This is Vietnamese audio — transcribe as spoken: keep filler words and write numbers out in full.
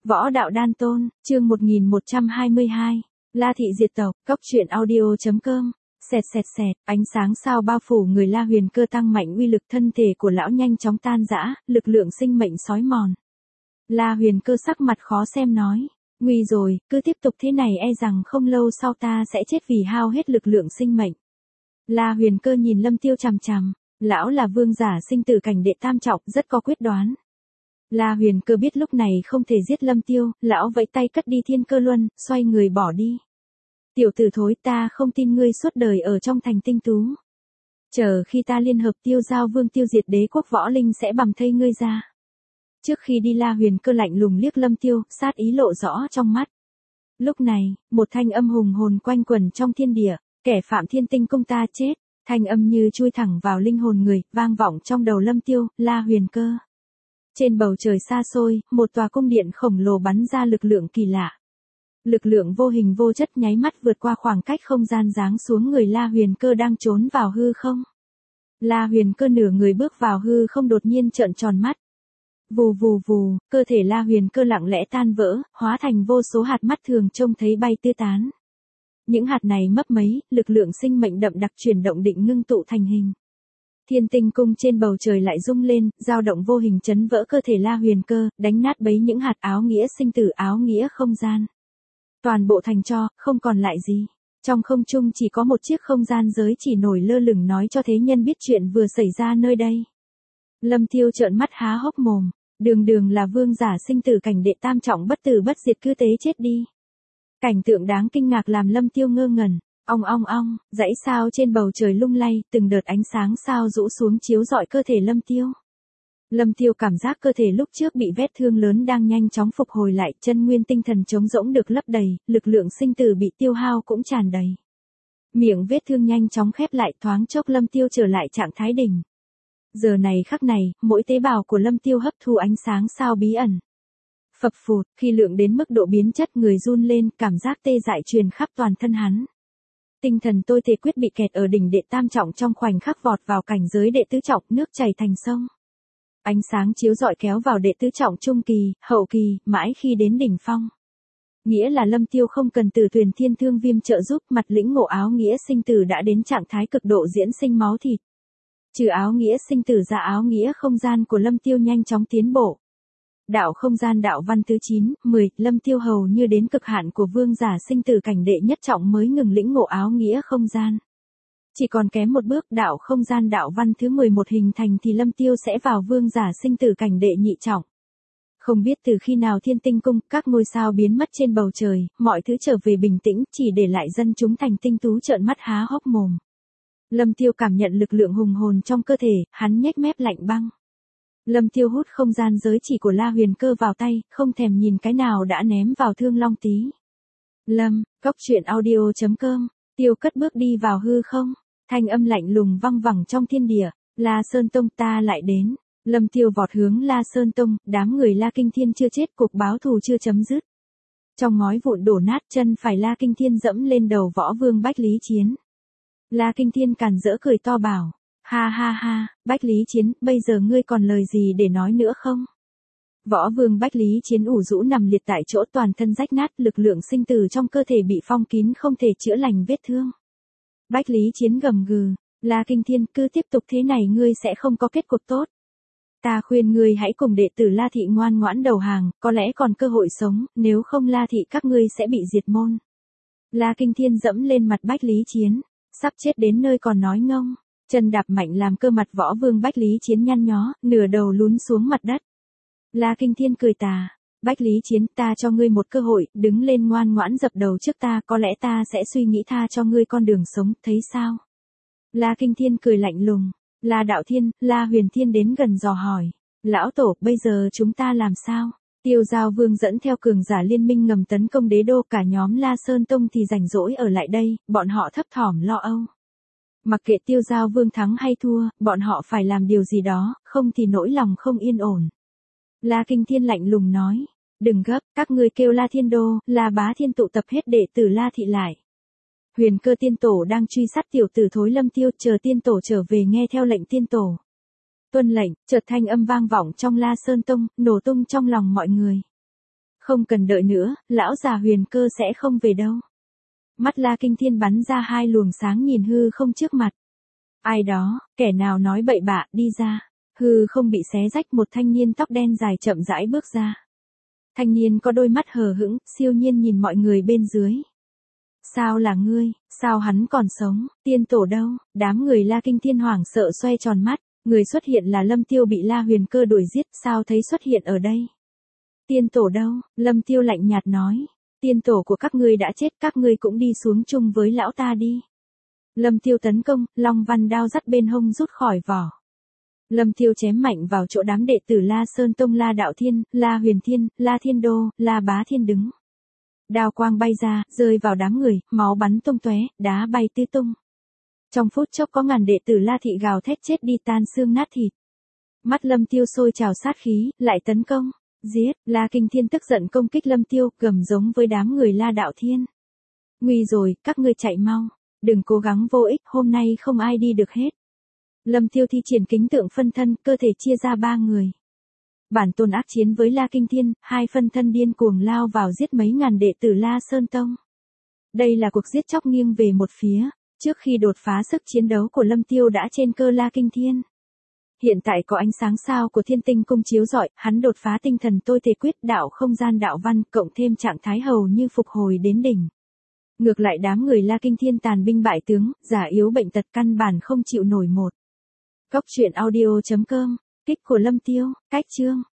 Võ đạo đan tôn, chương một nghìn một trăm hai mươi hai. La thị diệt tộc, cốc truyện audio chấm com. Xẹt xẹt xẹt, ánh sáng sao bao phủ người La Huyền Cơ tăng mạnh uy lực, thân thể của lão nhanh chóng tan rã, lực lượng sinh mệnh xói mòn. La Huyền Cơ sắc mặt khó xem nói, nguy rồi, cứ tiếp tục thế này e rằng không lâu sau ta sẽ chết vì hao hết lực lượng sinh mệnh. La Huyền Cơ nhìn Lâm Tiêu chằm chằm, lão là vương giả sinh tử cảnh đệ tam trọng, rất có quyết đoán. La Huyền Cơ biết lúc này không thể giết Lâm Tiêu, lão vẫy tay cất đi thiên cơ luân, xoay người bỏ đi. Tiểu tử thối, ta không tin ngươi suốt đời ở trong thành tinh tú. Chờ khi ta liên hợp Tiêu Giao Vương tiêu diệt đế quốc võ linh sẽ bằm thây ngươi ra. Trước khi đi, La Huyền Cơ lạnh lùng liếc Lâm Tiêu, sát ý lộ rõ trong mắt. Lúc này, một thanh âm hùng hồn quanh quẩn trong thiên địa, kẻ phạm thiên tinh cung ta chết. Thanh âm như chui thẳng vào linh hồn người, vang vọng trong đầu Lâm Tiêu, La Huyền Cơ. Trên bầu trời xa xôi, một tòa cung điện khổng lồ bắn ra lực lượng kỳ lạ. Lực lượng vô hình vô chất nháy mắt vượt qua khoảng cách không gian giáng xuống người La Huyền Cơ đang trốn vào hư không. La Huyền Cơ nửa người bước vào hư không, đột nhiên trợn tròn mắt. Vù vù vù, cơ thể La Huyền Cơ lặng lẽ tan vỡ, hóa thành vô số hạt mắt thường trông thấy bay tứ tán. Những hạt này mấp mấy, lực lượng sinh mệnh đậm đặc chuyển động định ngưng tụ thành hình. Thiên tinh cung trên bầu trời lại rung lên, dao động vô hình chấn vỡ cơ thể La Huyền Cơ, đánh nát bấy những hạt áo nghĩa sinh tử, áo nghĩa không gian. Toàn bộ thành tro, không còn lại gì. Trong không trung chỉ có một chiếc không gian giới chỉ nổi lơ lửng, nói cho thế nhân biết chuyện vừa xảy ra nơi đây. Lâm Tiêu trợn mắt há hốc mồm, đường đường là vương giả sinh tử cảnh đệ tam trọng bất tử bất diệt cứ thế chết đi. Cảnh tượng đáng kinh ngạc làm Lâm Tiêu ngơ ngẩn. Ong ong ong, dãy sao trên bầu trời lung lay, từng đợt ánh sáng sao rũ xuống chiếu rọi cơ thể Lâm Tiêu. Lâm Tiêu cảm giác cơ thể lúc trước bị vết thương lớn đang nhanh chóng phục hồi lại, chân nguyên tinh thần trống rỗng được lấp đầy, lực lượng sinh tử bị tiêu hao cũng tràn đầy. Miệng vết thương nhanh chóng khép lại, thoáng chốc Lâm Tiêu trở lại trạng thái đỉnh. Giờ này khắc này, mỗi tế bào của Lâm Tiêu hấp thu ánh sáng sao bí ẩn. Phập phụt, khi lượng đến mức độ biến chất, người run lên, cảm giác tê dại truyền khắp toàn thân hắn. Tinh thần tôi thể quyết bị kẹt ở đỉnh đệ tam trọng, trong khoảnh khắc vọt vào cảnh giới đệ tứ trọng, nước chảy thành sông. Ánh sáng chiếu rọi kéo vào đệ tứ trọng trung kỳ, hậu kỳ, mãi khi đến đỉnh phong. Nghĩa là Lâm Tiêu không cần từ Tuyền Thiên Thương Viêm trợ giúp, mặt lĩnh ngộ áo nghĩa sinh tử đã đến trạng thái cực độ diễn sinh máu thịt. Trừ áo nghĩa sinh tử ra, áo nghĩa không gian của Lâm Tiêu nhanh chóng tiến bộ. Đạo không gian đạo văn thứ chín, mười, Lâm Tiêu hầu như đến cực hạn của vương giả sinh tử cảnh đệ nhất trọng mới ngừng lĩnh ngộ áo nghĩa không gian. Chỉ còn kém một bước, đạo không gian đạo văn thứ mười một hình thành thì Lâm Tiêu sẽ vào vương giả sinh tử cảnh đệ nhị trọng. Không biết từ khi nào thiên tinh cung, các ngôi sao biến mất trên bầu trời, mọi thứ trở về bình tĩnh, chỉ để lại dân chúng thành tinh tú trợn mắt há hốc mồm. Lâm Tiêu cảm nhận lực lượng hùng hồn trong cơ thể, hắn nhếch mép lạnh băng. Lâm Tiêu hút không gian giới chỉ của La Huyền Cơ vào tay, không thèm nhìn cái nào đã ném vào Thương Long Tí. Lâm, cốc truyện audio chấm com, Tiêu cất bước đi vào hư không, thanh âm lạnh lùng văng vẳng trong thiên địa, La Sơn Tông ta lại đến. Lâm Tiêu vọt hướng La Sơn Tông, đám người La Kinh Thiên chưa chết, cuộc báo thù chưa chấm dứt. Trong ngói vụn đổ nát, chân phải La Kinh Thiên dẫm lên đầu Võ Vương Bách Lý Chiến. La Kinh Thiên càn rỡ cười to bảo. Ha ha ha, Bách Lý Chiến, bây giờ ngươi còn lời gì để nói nữa không? Võ Vương Bách Lý Chiến ủ rũ nằm liệt tại chỗ, toàn thân rách nát, lực lượng sinh tử trong cơ thể bị phong kín, không thể chữa lành vết thương. Bách Lý Chiến gầm gừ, La Kinh Thiên, cứ tiếp tục thế này ngươi sẽ không có kết cục tốt. Ta khuyên ngươi hãy cùng đệ tử La Thị ngoan ngoãn đầu hàng, có lẽ còn cơ hội sống, nếu không La Thị các ngươi sẽ bị diệt môn. La Kinh Thiên dẫm lên mặt Bách Lý Chiến, sắp chết đến nơi còn nói ngông. Chân đạp mạnh làm cơ mặt Võ Vương Bách Lý Chiến nhăn nhó, nửa đầu lún xuống mặt đất. La Kinh Thiên cười tà, Bách Lý Chiến, ta cho ngươi một cơ hội, đứng lên ngoan ngoãn dập đầu trước ta, có lẽ ta sẽ suy nghĩ tha cho ngươi con đường sống, thấy sao? La Kinh Thiên cười lạnh lùng, La Đạo Thiên, La Huyền Thiên đến gần dò hỏi, lão tổ, bây giờ chúng ta làm sao? Tiêu Giao Vương dẫn theo cường giả liên minh ngầm tấn công đế đô, cả nhóm La Sơn Tông thì rảnh rỗi ở lại đây, bọn họ thấp thỏm lo âu. Mặc kệ Tiêu Giao Vương thắng hay thua, bọn họ phải làm điều gì đó, không thì nỗi lòng không yên ổn. La Kinh Thiên lạnh lùng nói, đừng gấp, các ngươi kêu La Thiên Đô, La Bá Thiên tụ tập hết đệ tử La Thị lại. Huyền Cơ tiên tổ đang truy sát tiểu tử thối Lâm Tiêu, chờ tiên tổ trở về nghe theo lệnh tiên tổ. Tuân lệnh, chợt thanh âm vang vọng trong La Sơn Tông, nổ tung trong lòng mọi người. Không cần đợi nữa, lão già Huyền Cơ sẽ không về đâu. Mắt La Kinh Thiên bắn ra hai luồng sáng nhìn hư không trước mặt. Ai đó, kẻ nào nói bậy bạ, đi ra. Hư không bị xé rách, một thanh niên tóc đen dài chậm rãi bước ra. Thanh niên có đôi mắt hờ hững, siêu nhiên nhìn mọi người bên dưới. Sao là ngươi, sao hắn còn sống, tiên tổ đâu? Đám người La Kinh Thiên hoảng sợ xoay tròn mắt, người xuất hiện là Lâm Tiêu bị La Huyền Cơ đuổi giết, sao thấy xuất hiện ở đây? Tiên tổ đâu? Lâm Tiêu lạnh nhạt nói. Tiên tổ của các ngươi đã chết, các ngươi cũng đi xuống chung với lão ta đi. Lâm Tiêu tấn công, Long Văn đao dắt bên hông rút khỏi vỏ. Lâm Tiêu chém mạnh vào chỗ đám đệ tử La Sơn Tông La Đạo Thiên, La Huyền Thiên, La Thiên Đô, La Bá Thiên đứng. Đao quang bay ra, rơi vào đám người, máu bắn tung tóe, đá bay tứ tung. Trong phút chốc có ngàn đệ tử La Thị gào thét chết đi tan xương nát thịt. Mắt Lâm Tiêu sôi trào sát khí, lại tấn công. Giết, La Kinh Thiên tức giận công kích Lâm Tiêu, gầm giống với đám người La Đạo Thiên. Nguy rồi, các ngươi chạy mau. Đừng cố gắng vô ích, hôm nay không ai đi được hết. Lâm Tiêu thi triển kính tượng phân thân, cơ thể chia ra ba người. Bản tôn ác chiến với La Kinh Thiên, hai phân thân điên cuồng lao vào giết mấy ngàn đệ tử La Sơn Tông. Đây là cuộc giết chóc nghiêng về một phía, trước khi đột phá sức chiến đấu của Lâm Tiêu đã trên cơ La Kinh Thiên. Hiện tại có ánh sáng sao của Thiên Tinh cung chiếu rọi, hắn đột phá tinh thần tôi thể quyết đạo không gian đạo văn, cộng thêm trạng thái hầu như phục hồi đến đỉnh. Ngược lại đám người La Kinh Thiên tàn binh bại tướng, giả yếu bệnh tật căn bản không chịu nổi một. Cốc truyện audio chấm com, kích của Lâm Tiêu, cách chương.